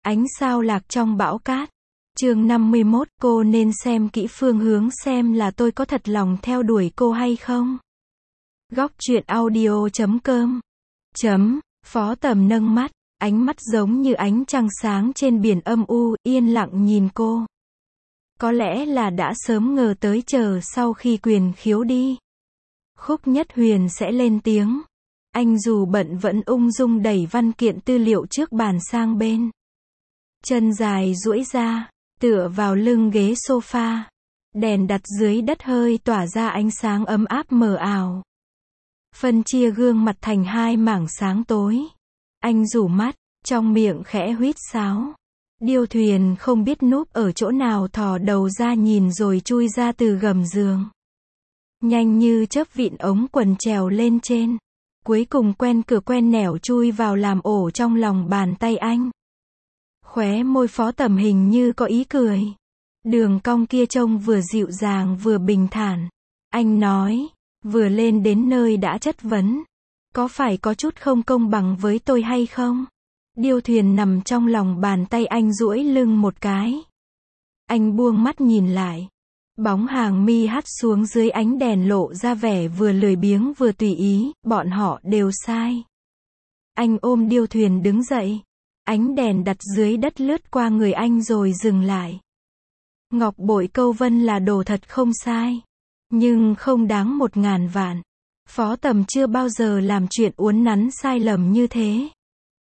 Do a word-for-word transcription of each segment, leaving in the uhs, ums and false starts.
Ánh sao lạc trong bão cát. Chương năm mươi mốt, cô nên xem kỹ phương hướng xem là tôi có thật lòng theo đuổi cô hay không. Góc truyện audio chấm com. Chấm, Phó Tầm nâng mắt, ánh mắt giống như ánh trăng sáng trên biển âm u, yên lặng nhìn cô. Có lẽ là đã sớm ngờ tới chờ sau khi Quyền Khiếu đi, Khúc Nhất Huyền sẽ lên tiếng. Anh dù bận vẫn ung dung đẩy văn kiện tư liệu trước bàn sang bên. Chân dài duỗi ra, tựa vào lưng ghế sofa. Đèn đặt dưới đất hơi tỏa ra ánh sáng ấm áp mờ ảo, phân chia gương mặt thành hai mảng sáng tối. Anh rủ mắt, trong miệng khẽ huýt sáo. Điêu Thuyền không biết núp ở chỗ nào thò đầu ra nhìn rồi chui ra từ gầm giường. Nhanh như chớp vịn ống quần trèo lên trên. Cuối cùng quen cửa quen nẻo chui vào làm ổ trong lòng bàn tay anh. Khóe môi Phó Tầm hình như có ý cười. Đường cong kia trông vừa dịu dàng vừa bình thản. Anh nói, vừa lên đến nơi đã chất vấn. Có phải có chút không công bằng với tôi hay không? Điêu Thuyền nằm trong lòng bàn tay anh duỗi lưng một cái. Anh buông mắt nhìn lại. Bóng hàng mi hắt xuống dưới ánh đèn lộ ra vẻ vừa lười biếng vừa tùy ý, bọn họ đều sai. Anh ôm Điêu Thuyền đứng dậy. Ánh đèn đặt dưới đất lướt qua người anh rồi dừng lại. Ngọc bội câu vân là đồ thật không sai. Nhưng không đáng một ngàn vạn. Phó Tầm chưa bao giờ làm chuyện uốn nắn sai lầm như thế.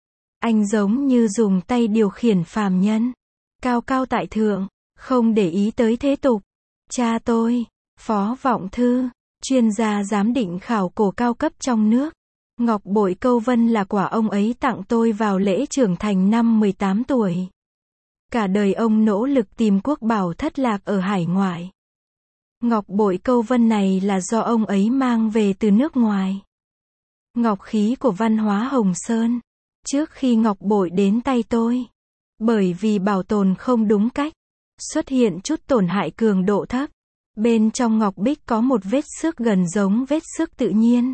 Anh giống như dùng tay điều khiển phàm nhân. Cao cao tại thượng, không để ý tới thế tục. Cha tôi, Phó Vọng Thư, chuyên gia giám định khảo cổ cao cấp trong nước. Ngọc bội câu vân là quả ông ấy tặng tôi vào lễ trưởng thành năm mười tám tuổi. Cả đời ông nỗ lực tìm quốc bảo thất lạc ở hải ngoại. Ngọc bội câu vân này là do ông ấy mang về từ nước ngoài. Ngọc khí của văn hóa Hồng Sơn. Trước khi ngọc bội đến tay tôi, bởi vì bảo tồn không đúng cách, xuất hiện chút tổn hại cường độ thấp. Bên trong ngọc bích có một vết xước gần giống vết xước tự nhiên.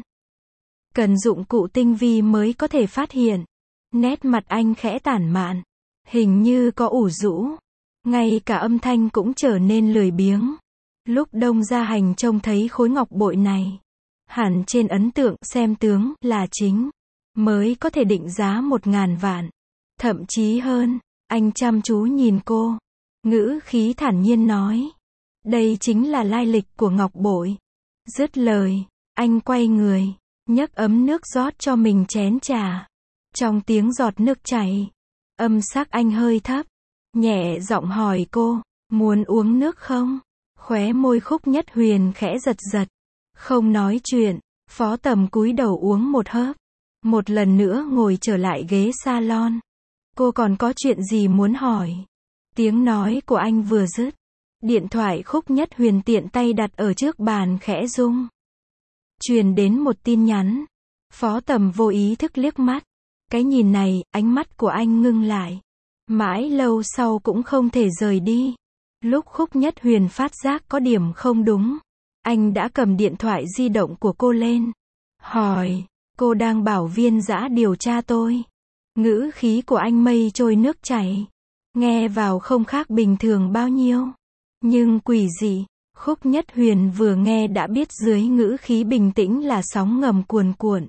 Cần dụng cụ tinh vi mới có thể phát hiện. Nét mặt anh khẽ tản mạn, hình như có ủ rũ. Ngay cả âm thanh cũng trở nên lười biếng. Lúc Đông Gia Hành trông thấy khối ngọc bội này, hẳn trên ấn tượng xem tướng là chính, mới có thể định giá một ngàn vạn. Thậm chí hơn, anh chăm chú nhìn cô. Ngữ khí thản nhiên nói. Đây chính là lai lịch của ngọc bội. Dứt lời, anh quay người, nhấc ấm nước rót cho mình chén trà. Trong tiếng giọt nước chảy, âm sắc anh hơi thấp, nhẹ giọng hỏi cô, muốn uống nước không? Khóe môi Khúc Nhất Huyền khẽ giật giật. Không nói chuyện, Phó Tầm cúi đầu uống một hớp. Một lần nữa ngồi trở lại ghế salon. Cô còn có chuyện gì muốn hỏi? Tiếng nói của anh vừa dứt, điện thoại Khúc Nhất Huyền tiện tay đặt ở trước bàn khẽ rung. Truyền đến một tin nhắn. Phó Tầm vô ý thức liếc mắt. Cái nhìn này, ánh mắt của anh ngưng lại. Mãi lâu sau cũng không thể rời đi. Lúc Khúc Nhất Huyền phát giác có điểm không đúng, anh đã cầm điện thoại di động của cô lên. Hỏi, cô đang bảo Viên Dã điều tra tôi. Ngữ khí của anh mây trôi nước chảy. Nghe vào không khác bình thường bao nhiêu. Nhưng quỷ dị, Khúc Nhất Huyền vừa nghe đã biết dưới ngữ khí bình tĩnh là sóng ngầm cuồn cuộn.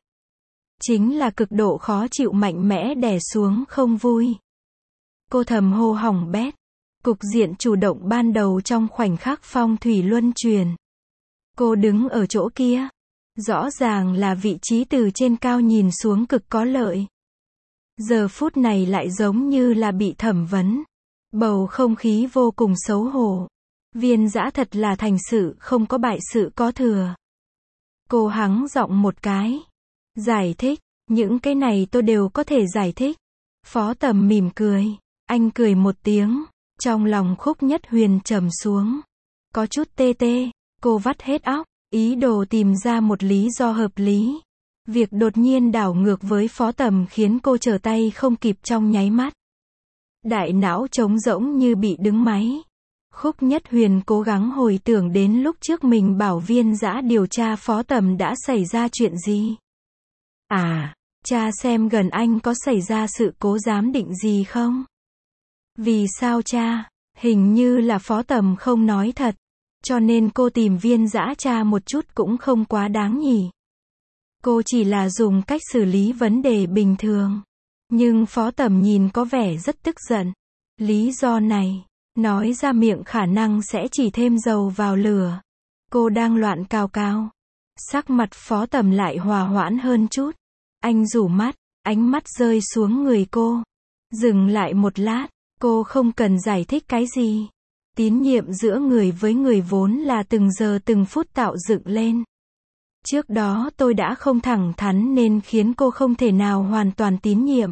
Chính là cực độ khó chịu mạnh mẽ đè xuống không vui. Cô thầm hô hỏng bét. Cục diện chủ động ban đầu trong khoảnh khắc phong thủy luân chuyển. Cô đứng ở chỗ kia. Rõ ràng là vị trí từ trên cao nhìn xuống cực có lợi. Giờ phút này lại giống như là bị thẩm vấn. Bầu không khí vô cùng xấu hổ. Viên Dã thật là thành sự không có bại sự có thừa. Cô hắng giọng một cái. Giải thích, những cái này tôi đều có thể giải thích. Phó Tầm mỉm cười. Anh cười một tiếng. Trong lòng Khúc Nhất Huyền trầm xuống. Có chút tê tê. Cô vắt hết óc, ý đồ tìm ra một lý do hợp lý. Việc đột nhiên đảo ngược với Phó Tầm khiến cô trở tay không kịp trong nháy mắt. Đại não trống rỗng như bị đứng máy. Khúc Nhất Huyền cố gắng hồi tưởng đến lúc trước mình bảo Viên Dã điều tra Phó Tầm đã xảy ra chuyện gì. À, tra xem gần anh có xảy ra sự cố giám định gì không? Vì sao cha? Hình như là Phó Tầm không nói thật. Cho nên cô tìm Viên Dã cha một chút cũng không quá đáng nhỉ. Cô chỉ là dùng cách xử lý vấn đề bình thường. Nhưng Phó Tầm nhìn có vẻ rất tức giận. Lý do này, nói ra miệng khả năng sẽ chỉ thêm dầu vào lửa. Cô đang loạn cào cào. Sắc mặt Phó Tầm lại hòa hoãn hơn chút. Anh rủ mắt, ánh mắt rơi xuống người cô. Dừng lại một lát, cô không cần giải thích cái gì. Tín nhiệm giữa người với người vốn là từng giờ từng phút tạo dựng lên. Trước đó tôi đã không thẳng thắn nên khiến cô không thể nào hoàn toàn tín nhiệm.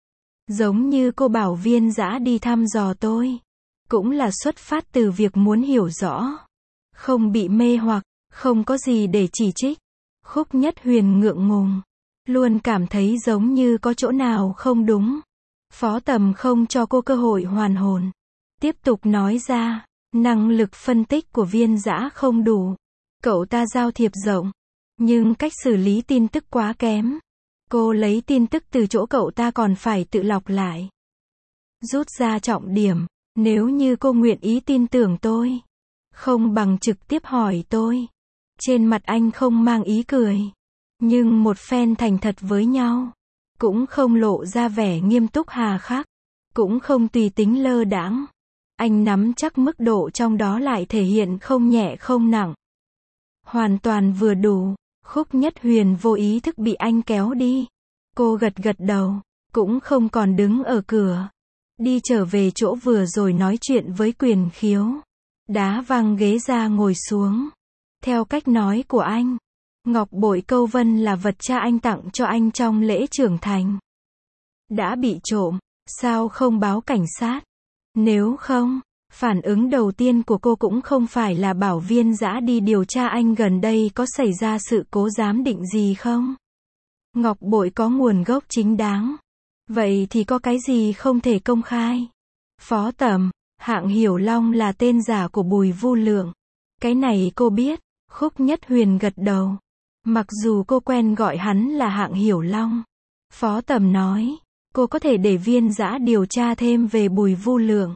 Giống như cô bảo Viên Dã đi thăm dò tôi. Cũng là xuất phát từ việc muốn hiểu rõ. Không bị mê hoặc, không có gì để chỉ trích. Khúc Nhất Huyền ngượng ngùng. Luôn cảm thấy giống như có chỗ nào không đúng. Phó Tầm không cho cô cơ hội hoàn hồn. Tiếp tục nói ra, năng lực phân tích của Viên Dã không đủ. Cậu ta giao thiệp rộng, nhưng cách xử lý tin tức quá kém. Cô lấy tin tức từ chỗ cậu ta còn phải tự lọc lại. Rút ra trọng điểm, nếu như cô nguyện ý tin tưởng tôi, không bằng trực tiếp hỏi tôi. Trên mặt anh không mang ý cười, nhưng một phen thành thật với nhau. Cũng không lộ ra vẻ nghiêm túc hà khắc, cũng không tùy tính lơ đãng. Anh nắm chắc mức độ trong đó lại thể hiện không nhẹ không nặng. Hoàn toàn vừa đủ. Khúc Nhất Huyền vô ý thức bị anh kéo đi. Cô gật gật đầu, cũng không còn đứng ở cửa. Đi trở về chỗ vừa rồi nói chuyện với Quyền Khiếu. Đá văng ghế ra ngồi xuống. Theo cách nói của anh, ngọc bội câu vân là vật cha anh tặng cho anh trong lễ trưởng thành. Đã bị trộm, sao không báo cảnh sát? Nếu không, phản ứng đầu tiên của cô cũng không phải là bảo Viên Dã đi điều tra anh gần đây có xảy ra sự cố giám định gì không? Ngọc bội có nguồn gốc chính đáng. Vậy thì có cái gì không thể công khai? Phó Tầm, Hạng Hiểu Long là tên giả của Bùi Vu Lượng. Cái này cô biết. Khúc Nhất Huyền gật đầu. Mặc dù cô quen gọi hắn là Hạng Hiểu Long. Phó Tầm nói, cô có thể để Viên Dã điều tra thêm về Bùi Vu Lượng.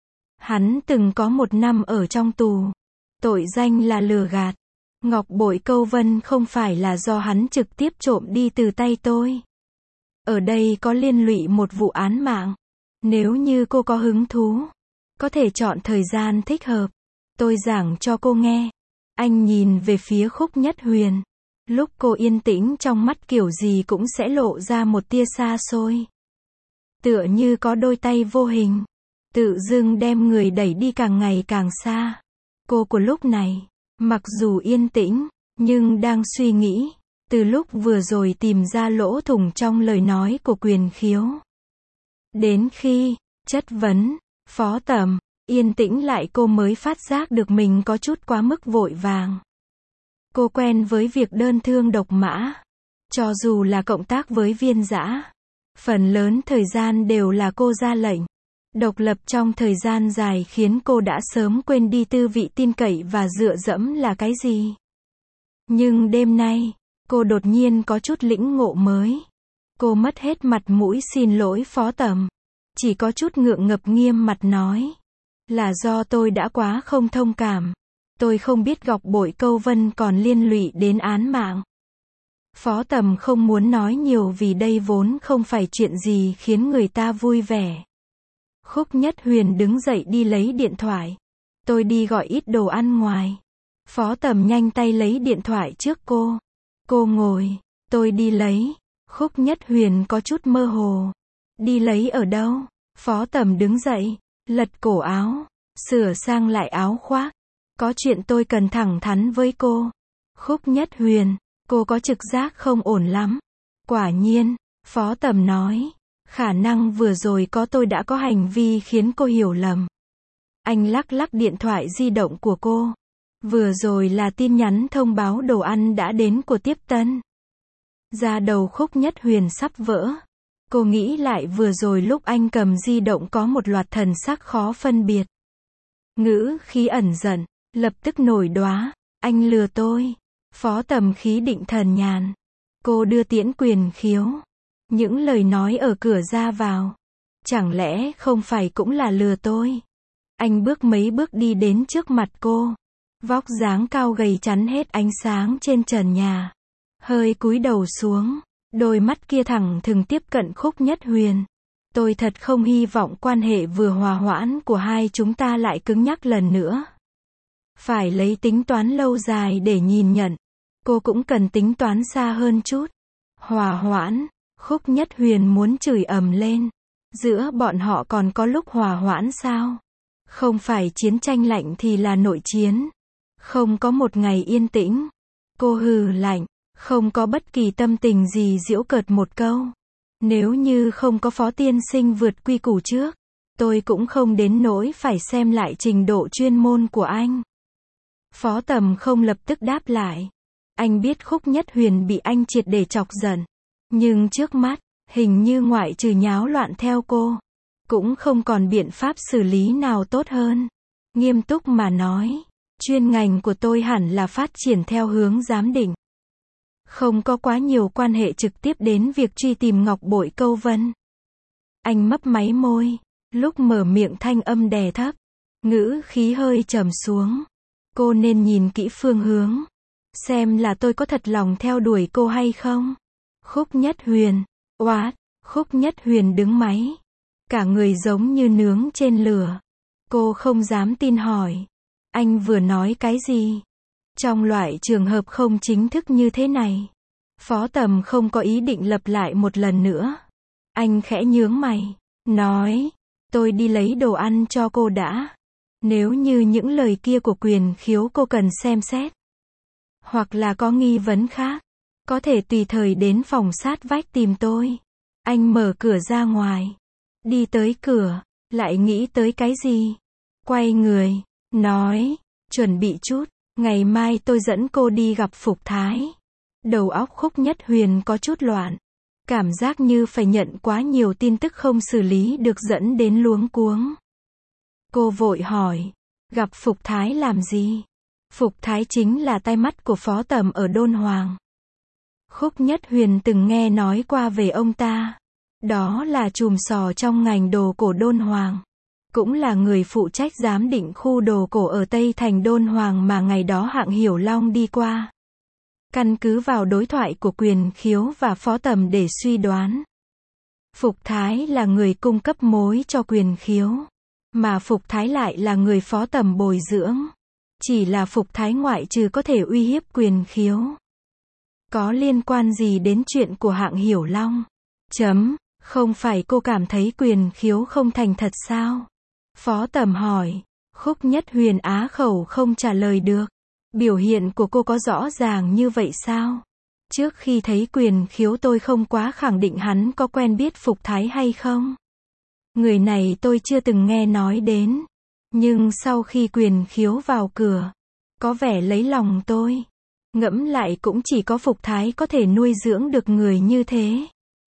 Hắn từng có một năm ở trong tù. Tội danh là lừa gạt. Ngọc bội câu vân không phải là do hắn trực tiếp trộm đi từ tay tôi. Ở đây có liên lụy một vụ án mạng. Nếu như cô có hứng thú, có thể chọn thời gian thích hợp. Tôi giảng cho cô nghe. Anh nhìn về phía Khúc Nhất Huyền. Lúc cô yên tĩnh trong mắt kiểu gì cũng sẽ lộ ra một tia xa xôi. Tựa như có đôi tay vô hình. Tự dưng đem người đẩy đi càng ngày càng xa. Cô của lúc này, mặc dù yên tĩnh, nhưng đang suy nghĩ. Từ lúc vừa rồi tìm ra lỗ thủng trong lời nói của Quyền Khiếu. Đến khi, chất vấn, Phó Tầm, yên tĩnh lại cô mới phát giác được mình có chút quá mức vội vàng. Cô quen với việc đơn thương độc mã. Cho dù là cộng tác với Viên Dã, phần lớn thời gian đều là cô ra lệnh. Độc lập trong thời gian dài khiến cô đã sớm quên đi tư vị tin cậy và dựa dẫm là cái gì. Nhưng đêm nay, cô đột nhiên có chút lĩnh ngộ mới. Cô mất hết mặt mũi xin lỗi Phó Tầm. Chỉ có chút ngượng ngập nghiêm mặt nói. Là do tôi đã quá không thông cảm. Tôi không biết Ngọc bội câu vân còn liên lụy đến án mạng. Phó Tầm không muốn nói nhiều vì đây vốn không phải chuyện gì khiến người ta vui vẻ. Khúc Nhất Huyền đứng dậy đi lấy điện thoại. Tôi đi gọi ít đồ ăn ngoài. Phó Tầm nhanh tay lấy điện thoại trước cô. Cô ngồi. Tôi đi lấy. Khúc Nhất Huyền có chút mơ hồ. Đi lấy ở đâu? Phó Tầm đứng dậy, lật cổ áo, sửa sang lại áo khoác. Có chuyện tôi cần thẳng thắn với cô. Khúc Nhất Huyền, cô có trực giác không ổn lắm. Quả nhiên, Phó Tầm nói. Khả năng vừa rồi có tôi đã có hành vi khiến cô hiểu lầm. Anh lắc lắc điện thoại di động của cô. Vừa rồi là tin nhắn thông báo đồ ăn đã đến của tiếp tân. Da đầu Khúc Nhất Huyền sắp vỡ. Cô nghĩ lại vừa rồi lúc anh cầm di động có một loạt thần sắc khó phân biệt. Ngữ khí ẩn giận, lập tức nổi đoá. Anh lừa tôi. Phó Tầm khí định thần nhàn. Cô đưa tiễn Quyền Khiếu. Những lời nói ở cửa ra vào. Chẳng lẽ không phải cũng là lừa tôi? Anh bước mấy bước đi đến trước mặt cô. Vóc dáng cao gầy chắn hết ánh sáng trên trần nhà. Hơi cúi đầu xuống. Đôi mắt kia thẳng thừng tiếp cận Khúc Nhất Huyền. Tôi thật không hy vọng quan hệ vừa hòa hoãn của hai chúng ta lại cứng nhắc lần nữa. Phải lấy tính toán lâu dài để nhìn nhận. Cô cũng cần tính toán xa hơn chút. Hòa hoãn. Khúc Nhất Huyền muốn chửi ầm lên. Giữa bọn họ còn có lúc hòa hoãn sao? Không phải chiến tranh lạnh thì là nội chiến. Không có một ngày yên tĩnh. Cô hừ lạnh. Không có bất kỳ tâm tình gì giễu cợt một câu. Nếu như không có Phó tiên sinh vượt quy củ trước, tôi cũng không đến nỗi phải xem lại trình độ chuyên môn của anh. Phó Tầm không lập tức đáp lại. Anh biết Khúc Nhất Huyền bị anh triệt để chọc giận. Nhưng trước mắt, hình như ngoại trừ nháo loạn theo cô, cũng không còn biện pháp xử lý nào tốt hơn. Nghiêm túc mà nói, chuyên ngành của tôi hẳn là phát triển theo hướng giám định. Không có quá nhiều quan hệ trực tiếp đến việc truy tìm ngọc bội câu vân. Anh mấp máy môi, lúc mở miệng thanh âm đè thấp, ngữ khí hơi trầm xuống. Cô nên nhìn kỹ phương hướng, xem là tôi có thật lòng theo đuổi cô hay không. Khúc Nhất Huyền, oát, Khúc Nhất Huyền đứng máy, cả người giống như nướng trên lửa. Cô không dám tin hỏi, anh vừa nói cái gì? Trong loại trường hợp không chính thức như thế này, Phó Tầm không có ý định lặp lại một lần nữa. Anh khẽ nhướng mày, nói, tôi đi lấy đồ ăn cho cô đã. Nếu như những lời kia của Quyền Khiếu cô cần xem xét, hoặc là có nghi vấn khác, có thể tùy thời đến phòng sát vách tìm tôi. Anh mở cửa ra ngoài, đi tới cửa, lại nghĩ tới cái gì? Quay người, nói, chuẩn bị chút, ngày mai tôi dẫn cô đi gặp Phục Thái. Đầu óc Khúc Nhất Huyền có chút loạn, cảm giác như phải nhận quá nhiều tin tức không xử lý được dẫn đến luống cuống. Cô vội hỏi, gặp Phục Thái làm gì? Phục Thái chính là tai mắt của Phó Tầm ở Đôn Hoàng. Khúc Nhất Huyền từng nghe nói qua về ông ta. Đó là chùm sò trong ngành đồ cổ Đôn Hoàng. Cũng là người phụ trách giám định khu đồ cổ ở Tây Thành Đôn Hoàng mà ngày đó Hạng Hiểu Long đi qua. Căn cứ vào đối thoại của Quyền Khiếu và Phó Tầm để suy đoán, Phục Thái là người cung cấp mối cho Quyền Khiếu, mà Phục Thái lại là người Phó Tầm bồi dưỡng. Chỉ là Phục Thái ngoại trừ có thể uy hiếp Quyền Khiếu, có liên quan gì đến chuyện của Hạng Hiểu Long? Chấm, không phải cô cảm thấy Quyền Khiếu không thành thật sao? Phó Tầm hỏi. Khúc Nhất Huyền á khẩu không trả lời được. Biểu hiện của cô có rõ ràng như vậy sao? Trước khi thấy Quyền Khiếu tôi không quá khẳng định hắn có quen biết Phục Thái hay không. Người này tôi chưa từng nghe nói đến. Nhưng sau khi Quyền Khiếu vào cửa, có vẻ lấy lòng tôi. Ngẫm lại cũng chỉ có Phục Thái có thể nuôi dưỡng được người như thế.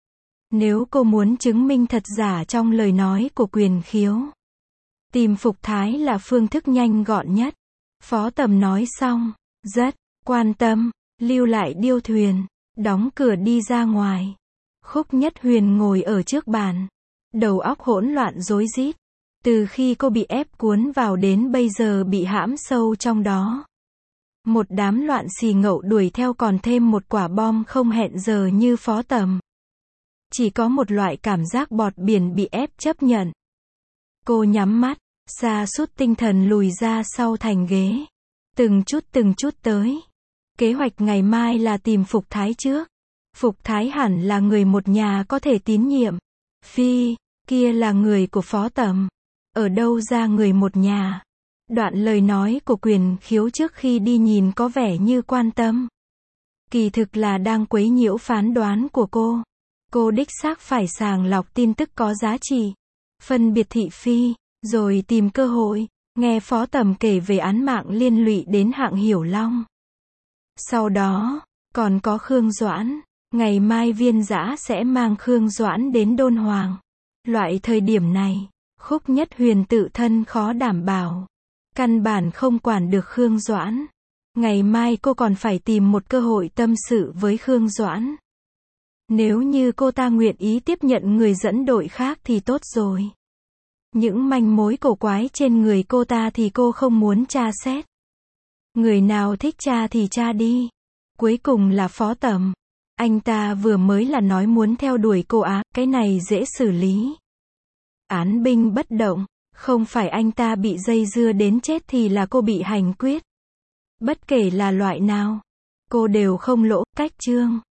Nếu cô muốn chứng minh thật giả trong lời nói của Quyền Khiếu, tìm Phục Thái là phương thức nhanh gọn nhất. Phó Tầm nói xong, rất quan tâm, lưu lại điêu thuyền, đóng cửa đi ra ngoài. Khúc Nhất Huyền ngồi ở trước bàn, đầu óc hỗn loạn rối rít. Từ khi cô bị ép cuốn vào đến bây giờ bị hãm sâu trong đó. Một đám loạn xì ngậu đuổi theo còn thêm một quả bom không hẹn giờ như Phó Tầm. Chỉ có một loại cảm giác bọt biển bị ép chấp nhận. Cô nhắm mắt, sa sút tinh thần lùi ra sau thành ghế. Từng chút từng chút tới. Kế hoạch ngày mai là tìm Phục Thái trước. Phục Thái hẳn là người một nhà có thể tín nhiệm. Phi, kia là người của Phó Tầm. Ở đâu ra người một nhà? Đoạn lời nói của Quyền Khiếu trước khi đi nhìn có vẻ như quan tâm. Kỳ thực là đang quấy nhiễu phán đoán của cô. Cô đích xác phải sàng lọc tin tức có giá trị, phân biệt thị phi, rồi tìm cơ hội. Nghe Phó Tầm kể về án mạng liên lụy đến Hạng Hiểu Long. Sau đó, còn có Khương Doãn. Ngày mai Viên Dã sẽ mang Khương Doãn đến Đôn Hoàng. Loại thời điểm này, Khúc Nhất Huyền tự thân khó đảm bảo. Căn bản không quản được Khương Doãn. Ngày mai cô còn phải tìm một cơ hội tâm sự với Khương Doãn. Nếu như cô ta nguyện ý tiếp nhận người dẫn đội khác thì tốt rồi. Những manh mối cổ quái trên người cô ta thì cô không muốn tra xét. Người nào thích tra thì tra đi. Cuối cùng là Phó Tầm. Anh ta vừa mới là nói muốn theo đuổi cô á, cái này dễ xử lý. Án binh bất động, không phải anh ta bị dây dưa đến chết thì là cô bị hành quyết. Bất kể là loại nào, cô đều không lỗ, cách chương.